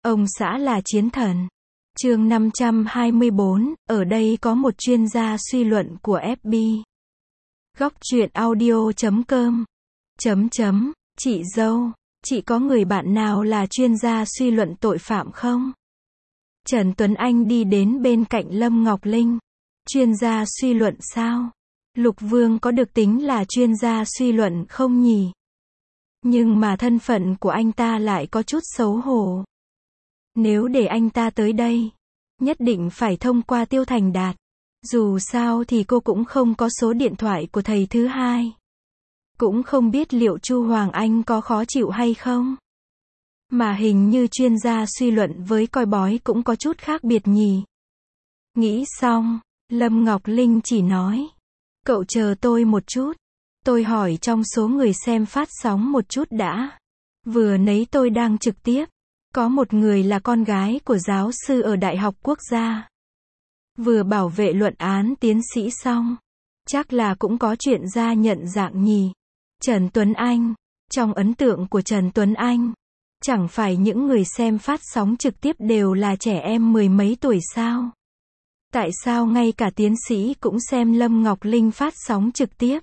Ông xã là chiến thần. Chương 524, ở đây có một chuyên gia suy luận của FB. Góc truyện audio.com. Chị dâu, chị có người bạn nào là chuyên gia suy luận tội phạm không? Trần Tuấn Anh đi đến bên cạnh Lâm Ngọc Linh. Chuyên gia suy luận sao? Lục Vương có được tính là chuyên gia suy luận không nhỉ? Nhưng mà thân phận của anh ta lại có chút xấu hổ. Nếu để anh ta tới đây, nhất định phải thông qua Tiêu Thành Đạt. Dù sao thì cô cũng không có số điện thoại của thầy thứ hai. Cũng không biết liệu Chu Hoàng Anh có khó chịu hay không. Mà hình như chuyên gia suy luận với coi bói cũng có chút khác biệt nhỉ. Nghĩ xong, Lâm Ngọc Linh chỉ nói. Cậu chờ tôi một chút. Tôi hỏi trong số người xem phát sóng một chút đã. Vừa nãy tôi đang trực tiếp. Có một người là con gái của giáo sư ở Đại học Quốc gia. Vừa bảo vệ luận án tiến sĩ xong. Chắc là cũng có chuyện ra nhận dạng nhỉ. Trần Tuấn Anh. Trong ấn tượng của Trần Tuấn Anh, chẳng phải những người xem phát sóng trực tiếp đều là trẻ em mười mấy tuổi sao? Tại sao ngay cả tiến sĩ cũng xem Lâm Ngọc Linh phát sóng trực tiếp?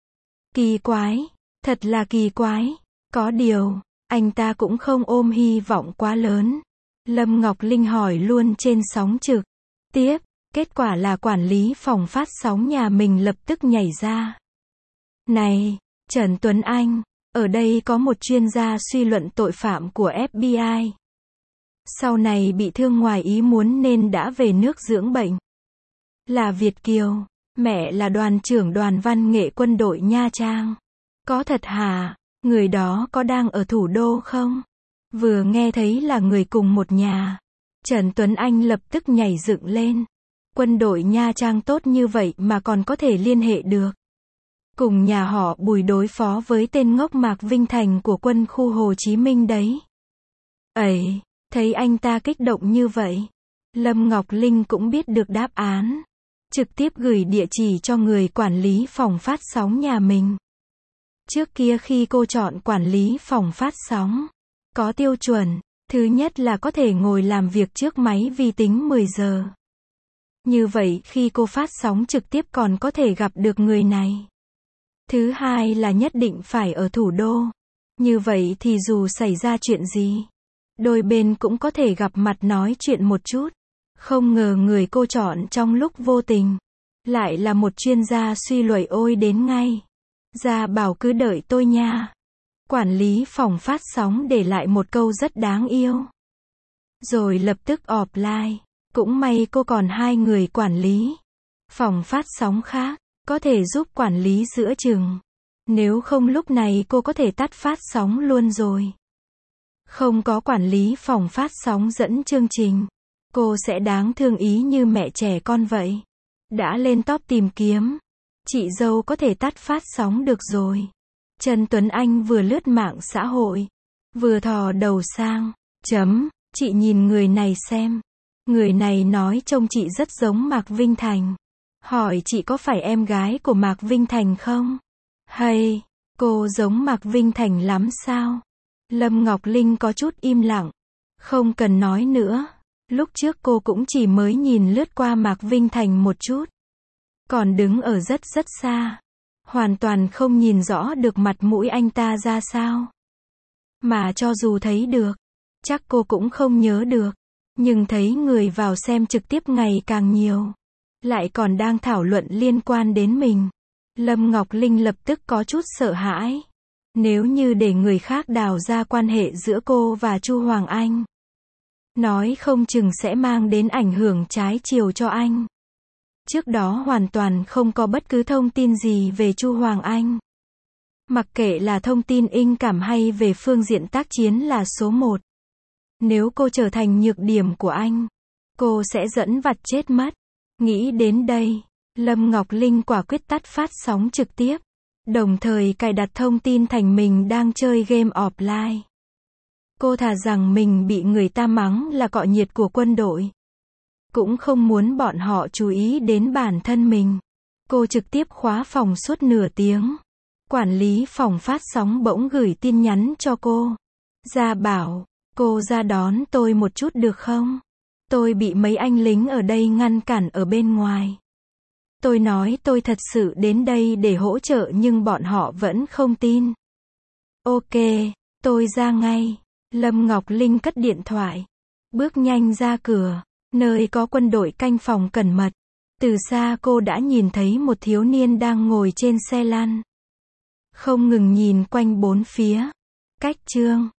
Kỳ quái, thật là kỳ quái. Có điều, anh ta cũng không ôm hy vọng quá lớn. Lâm Ngọc Linh hỏi luôn trên sóng trực tiếp, kết quả là quản lý phòng phát sóng nhà mình lập tức nhảy ra. Này, Trần Tuấn Anh, ở đây có một chuyên gia suy luận tội phạm của FBI. Sau này bị thương ngoài ý muốn nên đã về nước dưỡng bệnh. Là Việt kiều, mẹ là đoàn trưởng đoàn văn nghệ quân đội Nha Trang. Có thật hả? Người đó có đang ở thủ đô không? Vừa nghe thấy là người cùng một nhà, Trần Tuấn Anh lập tức nhảy dựng lên. Quân đội Nha Trang tốt như vậy mà còn có thể liên hệ được. Cùng nhà họ Bùi đối phó với tên ngốc Mạc Vinh Thành của quân khu Hồ Chí Minh đấy. Ấy, thấy anh ta kích động như vậy, Lâm Ngọc Linh cũng biết được đáp án. Trực tiếp gửi địa chỉ cho người quản lý phòng phát sóng nhà mình. Trước kia khi cô chọn quản lý phòng phát sóng, có tiêu chuẩn. Thứ nhất là có thể ngồi làm việc trước máy vi tính 10 giờ. Như vậy khi cô phát sóng trực tiếp còn có thể gặp được người này. Thứ hai là nhất định phải ở thủ đô. Như vậy thì dù xảy ra chuyện gì, đôi bên cũng có thể gặp mặt nói chuyện một chút. Không ngờ người cô chọn trong lúc vô tình lại là một chuyên gia suy luận. Ôi đến ngay. Gia bảo cứ đợi tôi nha. Quản lý phòng phát sóng để lại một câu rất đáng yêu. Rồi lập tức offline. Cũng may cô còn hai người quản lý phòng phát sóng khác, có thể giúp quản lý giữa chừng. Nếu không lúc này cô có thể tắt phát sóng luôn rồi. Không có quản lý phòng phát sóng dẫn chương trình, cô sẽ đáng thương ý như mẹ trẻ con vậy. Đã lên top tìm kiếm, chị dâu có thể tắt phát sóng được rồi. Trần Tuấn Anh vừa lướt mạng xã hội, vừa thò đầu sang, chị nhìn người này xem. Người này nói trông chị rất giống Mạc Vinh Thành. Hỏi chị có phải em gái của Mạc Vinh Thành không? Hay, cô giống Mạc Vinh Thành lắm sao? Lâm Ngọc Linh có chút im lặng. Không cần nói nữa. Lúc trước cô cũng chỉ mới nhìn lướt qua Mạc Vinh Thành một chút. Còn đứng ở rất xa. Hoàn toàn không nhìn rõ được mặt mũi anh ta ra sao. Mà cho dù thấy được, chắc cô cũng không nhớ được. Nhưng thấy người vào xem trực tiếp ngày càng nhiều. Lại còn đang thảo luận liên quan đến mình. Lâm Ngọc Linh lập tức có chút sợ hãi. Nếu như để người khác đào ra quan hệ giữa cô và Chu Hoàng Anh, nói không chừng sẽ mang đến ảnh hưởng trái chiều cho anh. Trước đó hoàn toàn không có bất cứ thông tin gì về Chu Hoàng Anh. Mặc kệ là thông tin inh cảm hay về phương diện tác chiến là số 1. Nếu cô trở thành nhược điểm của anh, cô sẽ dẫn vặt chết mất. Nghĩ đến đây, Lâm Ngọc Linh quả quyết tắt phát sóng trực tiếp. Đồng thời cài đặt thông tin thành mình đang chơi game offline. Cô thà rằng mình bị người ta mắng là cọ nhiệt của quân đội. Cũng không muốn bọn họ chú ý đến bản thân mình. Cô trực tiếp khóa phòng suốt nửa tiếng. Quản lý phòng phát sóng bỗng gửi tin nhắn cho cô. Gia bảo, Cô ra đón tôi một chút được không? Tôi bị mấy anh lính ở đây ngăn cản ở bên ngoài. Tôi nói tôi thật sự đến đây để hỗ trợ nhưng bọn họ vẫn không tin. Ok, tôi ra ngay. Lâm Ngọc Linh cất điện thoại. Bước nhanh ra cửa, nơi có quân đội canh phòng cẩn mật. Từ xa cô đã nhìn thấy một thiếu niên đang ngồi trên xe lăn. Không ngừng nhìn quanh bốn phía. Cách chương